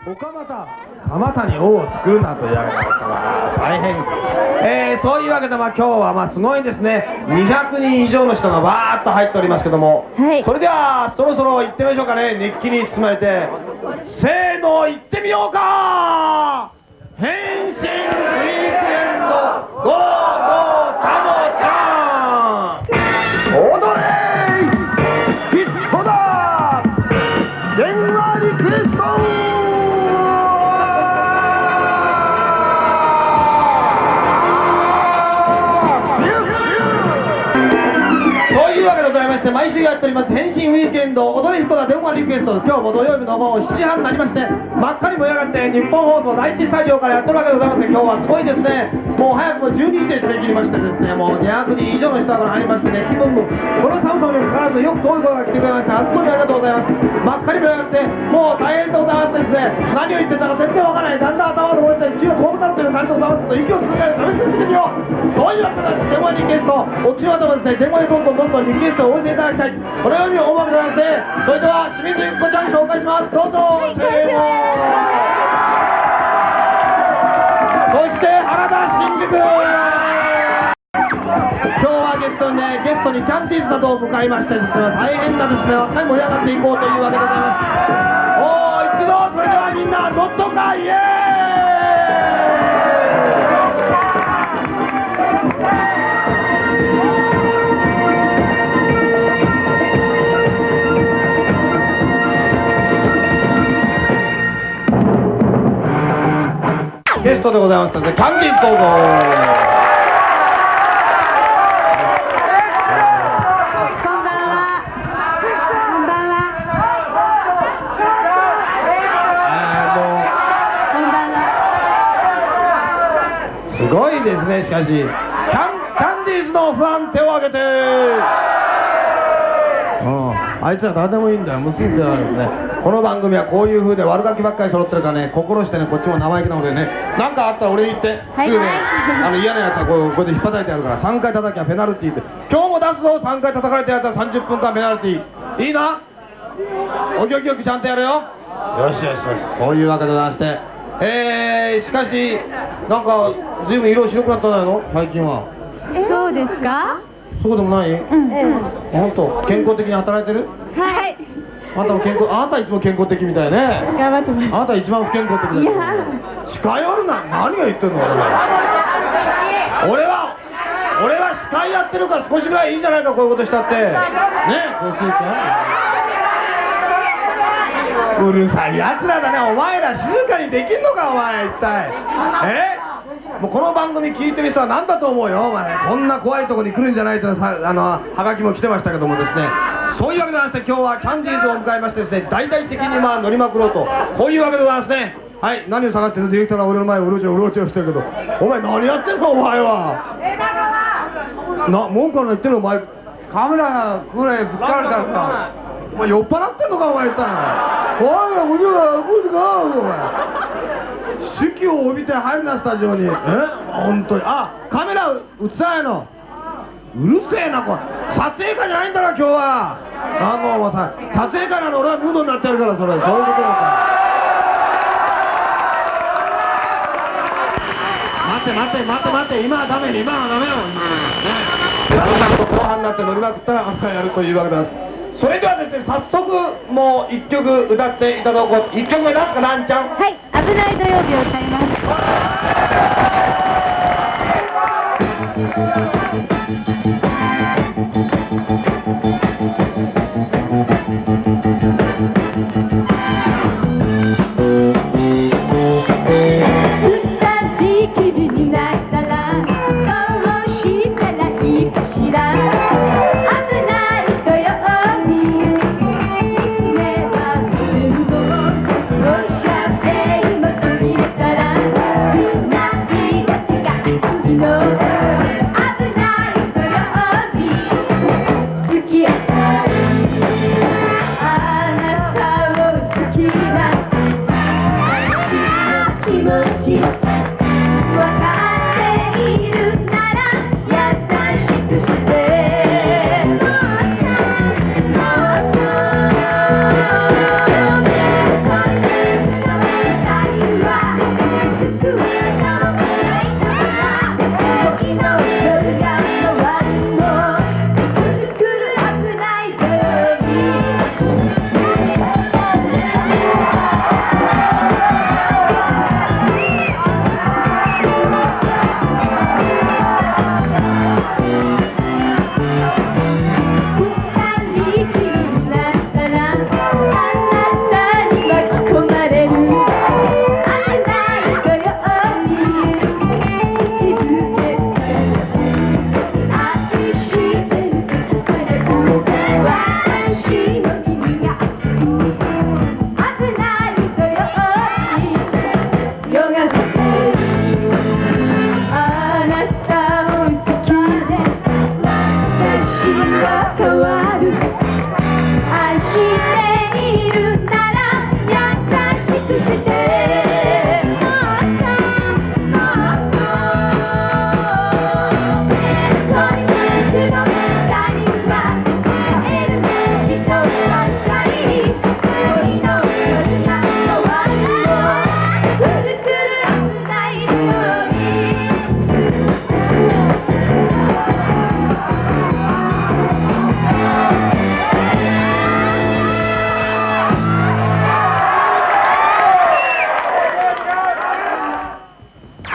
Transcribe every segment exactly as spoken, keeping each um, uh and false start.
岡又蒲田に王を作るなと言われましたが大変、えー、そういうわけで、まあ、今日はまあすごいですね、にひゃくにん以上の人がバーッと入っておりますけども、はい、それではそろそろ行ってみましょうかね。熱気に包まれてせーの行ってみようか。変身ウィークエンドゴーゴータモちゃん踊れヒットだ電話リクエスト。毎週やっております変身ウィークエンド踊り彦だ電話リクエストです。今日も土曜日の午後しちじはんになりまして、真っ赤に盛り上がって日本放送第一スタジオからやってるわけでございます。今日はすごいですね。もう早くもじゅうにじで締め切りましてですね、もうにひゃくにん以上の人が入りましてね、気分もこの寒さにもかかわらずよく遠い方が来てくれまして、あそこにありがとうございます。真っ赤に盛り上がってもう大変でございますですね。何を言ってたか全然わからない。だんだん頭の方に気を遠くなるという感じでございますと、息を続けて試し続けてみよう。そういうわけで電話リクエスト、お口の頭ですね、電話でどんどんどんどんリクエストをお寄せいただきたい、このように思うわけでございまして、それでは清水ゆき子ちゃん紹介します。どうぞ。せーの。そして原田真嗣君、今日はゲストにね、ゲストにキャンディーズなどを迎えましてですね、大変なですね、若い盛り上がっていこうというわけでございます。おー、行くぞ。それではみんな乗っとかイエーイ。ゲストでございますので、キャンディーズどうぞ。こんばんは。こんばんは。 あーもう。こんばんは。すごいですね。しかしキャン、キャンディーズのファン手を挙げて。うん、あいつら誰でもいいんだよ。結んであるんですね。この番組はこういう風で悪ガキばっかり揃ってるからね、心してね、こっちも生意気なのでね、何かあったら俺に言って、 はい、 すぐね、あの嫌なやつはこうこうやって引っ叩いてやるから、さんかい叩きゃペナルティーって、今日も出すぞ。さんかい叩かれたやつはさんじゅっぷんかんペナルティー、いいな。おきおきおきちゃんとやるよ。よしよしよし。そういうわけでございまして、えー、しかしなんか随分色白くなったんじゃないの最近は。 そうですか。 そうでもない？うん、本当。健康的に働いてる？ はい。 あなたも健康、あなたいつも健康的みたいね。 頑張ってます。 あなた一番不健康的だよ。いや近寄るな。何が言ってんの俺は。俺は俺は司会やってるから少しぐらいいいじゃないか、こういうことしたってね。こうするか。うるさいやつらだね。お前ら静かにできんのかお前一体。えもうこの番組聞いてる人は何だと思うよお前。こんな怖いとこに来るんじゃないというさ、あのはがきも来てましたけどもですね、そういうわけでございまして、今日はキャンディーズを迎えましてですね、大々的にまあ乗りまくろうと、こういうわけでございますね。はい、何を探してるの。ディレクターが俺の前をうろちょろうろちょろしてるけど、お前何やってんのお前は。な、文句から言ってるのお前。カメラがこれぶつかられたらさ、お前酔っ払ってんのかお前言ったら。おいらこっちはこっちかお前。手記を帯びて入るなスタジオに。え本当に。あ、カメラ映さないの。うるせえなこれ。撮影会じゃないんだろ今日は。あのお前さ、撮影会なの俺はムードになってやるから、それそういうことだから。待って待って待って待って、今はダメ。今はダメよ。だんだんと後半になって乗りまくったらあんたやるというわけです。それではですね、早速もう一曲歌っていただこう。一曲目なんすか、なんちゃん。 はい、危ない土曜日を歌います。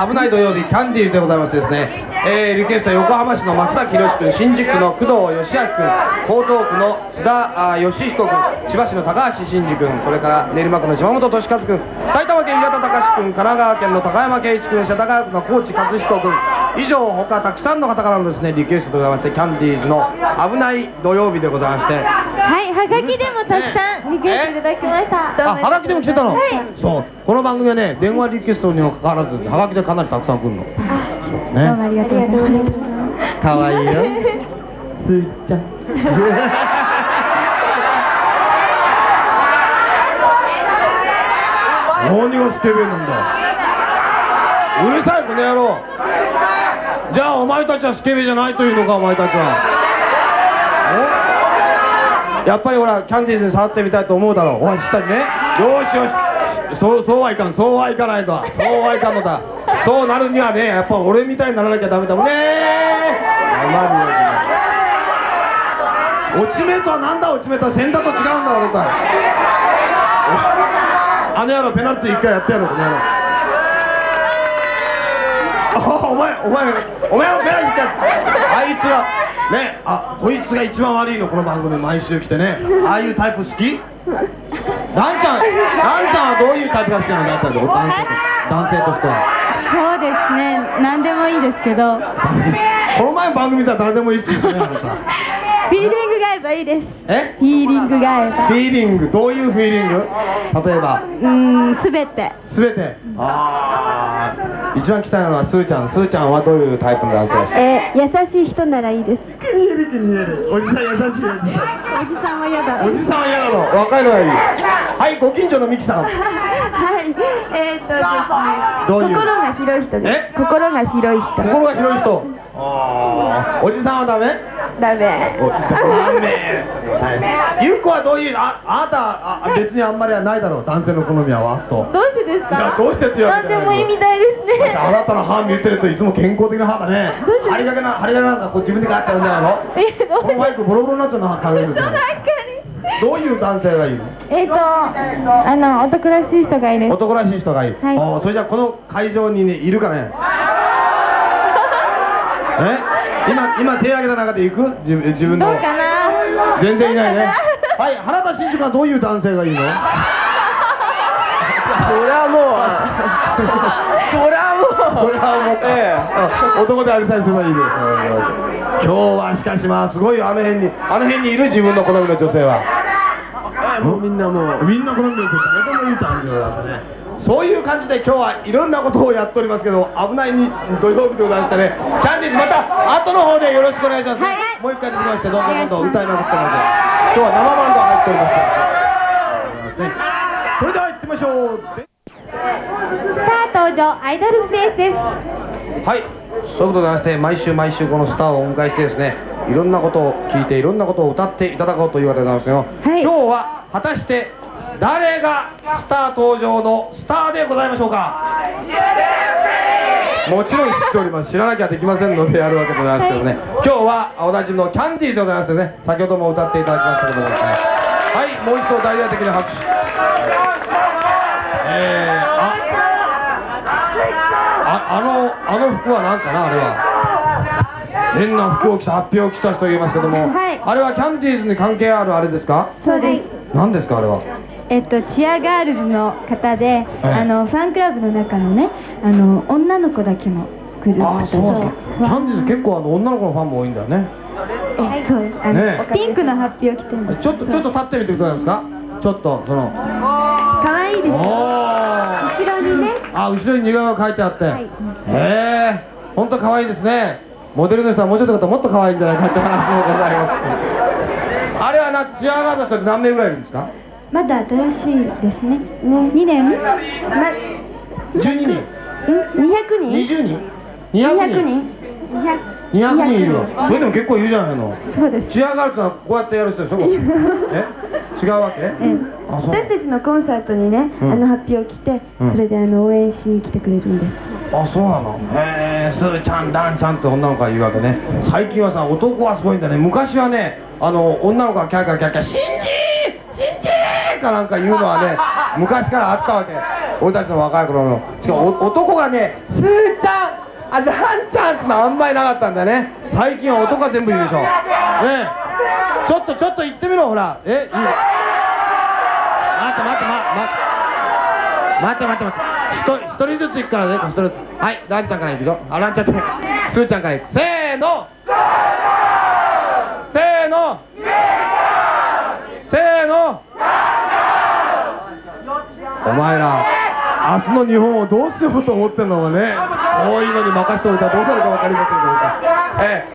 危ない土曜日キャンディーズでございましてですね、えー、リクエストは横浜市の松崎宏君、新宿区の工藤義明君、江東区の津田義彦君、千葉市の高橋真嗣君、それから練馬区の島本俊和君、埼玉県平田隆君、神奈川県の高山圭一君、世田谷区の高知克彦君、以上他たくさんの方からのですねリクエストでございまして、キャンディーズの危ない土曜日でございまして、 はい、はがきでもたくさんリクエストいただきました。 あ、はがきでも来てたの、 はい、 そうこの番組はね電話リクエストにもかかわらずはがきでかなりたくさん来るの。 どうもありがとうございました。 かわいいよすーちゃん何がスケベなんだ、うるさいこの野郎。じゃあお前たちはスケベじゃないというのか、お前たちは。おやっぱりほらキャンディーズに触ってみたいと思うだろう、おいしたちね。よしよし、そうそうはいかん、そうはいかないと、そうはいかんのだ。そうなるにはね、やっぱ俺みたいにならなきゃダメだもんね。落ち目とはなんだ、落ち目とは先だと違うんだ俺たい。あの野郎ペナルティー一回やってやろう、この野郎。あ、お前お前お前もペナルティー一回、あいつがね、あ、こいつが一番悪いの、この番組毎週来てね。ああいうタイプ好き？ランちゃん、ランちゃんはどういうタイプが好きなの？だったら男性と男性としては。 そうですね、何でもいいですけどこの前の番組では誰でもいいっすよね、あなた。 フィーリングが合えばいいです。 え？ フィーリングが合えば。 フィーリング、どういうフィーリング？例えばうーん、すべて。 すべて。ああ、一番来たいのはスーちゃん。スーちゃんはどういうタイプの男性？ えー、優しい人ならいいです。 見える気に見える。おじさん優しいおじさん。 おじさんは嫌だ。 おじさんは嫌なの。若いのがいい。はい、ご近所のミキさん。 はい、えーとですね、 どういう心が広い人です。 え？ 心が広い人。 心が広い人。ああ、おじさんはダメ？ ダメ。 おじさんはダメ。はい。ゆうこはどういう、あ、あなたあ別にあんまりはないだろう、男性の好みはわっと。 どうしてですいやか？ どうしてって言うわなんでけじゃないもいいみたいですね。 あなたの歯見てるといつも健康的な歯だね。張りがけな、張りがけなんかこう自分で買ってるんじゃないの？ え、どうこのマイクボロボロになっちゃうの歯食べるんですよ。 確かに。 どういう男性がいいの？ えーと、あの、男らしい人がいいです。 男らしい人がいい。 はいおーそれじゃあこの会場にねいるかね？え？今今手挙げた中で行く？自分自分の。 どうかな？ 全然いないね。 どうかなはい、原田真嗣はどういう男性がいいの？ そりゃもうそりゃもうこれはもう、ええ、男でありさえすればいいです。今日はしかしまあすごいよ、あの辺にあの辺にいる自分の好みの女性は。 もうみんなもうみんな好みの女性誰でもいい感じでございますね。そういう感じで今日はいろんなことをやっておりますけど、危ないに土曜日でございましてね、キャンディーズまた後の方でよろしくお願いします。 はいもう一回出てきましてどんどんどんどん歌いまくってます。今日は生バンドが入っておりますから、ね、それでは行ってみましょう。 スター登場、アイドルスペースです。 はい、そういうことでございまして、毎週毎週このスターをお迎えしてですね、いろんなことを聞いていろんなことを歌っていただこうというわけでございますけど、 はい、 今日は果たして誰がスター登場のスターでございましょうか？もちろん知っております。知らなきゃできませんのでやるわけでございますけどね、はい、今日はおなじみのキャンディーズでございますね、先ほども歌っていただきましたけどもですね、はい、もう一度大々的な拍手。えー、あああのあの服は何かな、あれは変な服を着た発表を着た人がいますけども、 はい、 あれはキャンディーズに関係あるあれですか？ そうです。 何ですかあれは？ えっと、チアガールズの方で、 ええ、 あのファンクラブの中のね、あの女の子だけのグループあ、そうそう。キャンディーズ結構あの女の子のファンも多いんだよね。 え、そうです。あの、 ね、 ピンクの発表着てるんです。 ちょっとちょっと立ってみてくださいますか？ちょっとその可愛いでしょ。後ろにね、あ、 後ろに似顔絵が書いてあって、 はい、 へえ、本当可愛いですね。モデルの人はもうちょっと方もっと可愛いんじゃないかっていう話もございます。あれはな、チアガールズって何名ぐらいいるんですか？ まだ新しいですね。にねん、ま、 じゅうににん、 にひゃくにん、 にじゅうにん、にひゃくにん、にひゃくにんいるの。それでも結構いるじゃないの。 そうです。 チアガールズはこうやってやる人でしょ？え、違うわけ？ ええ、私たちのコンサートにね、 うん、 あの発表来て、うん、それであの応援しに来てくれるんです。 あ、そうなの。へえ、スーちゃん、ダンちゃんって女の子が言うわけね。最近はさ、男はすごいんだね。昔はね、あの女の子がキャーキャーキャーキャー、シンジーシンジーかなんか言うのはね、昔からあったわけ。 俺たちの若い頃の。しかもお男がね、すーちゃん、あ、ランちゃんってのあんまりなかったんだよね。最近は男が全部言うでしょ。ねえ、ちょっとちょっと言ってみろ、ほら。え、いい。待って待って待って待って待って待って。一人一人ずつ行くからね、一人ずつ。はい、ランちゃんから行くよ。あ、ランちゃんじゃない、スーちゃんから行く。せーの。せーの。せーの。お前ら、明日の日本をどうしようと思ってんのもね、こういうのに任せておいたらどうなるか分かりませんけどさ。ええ。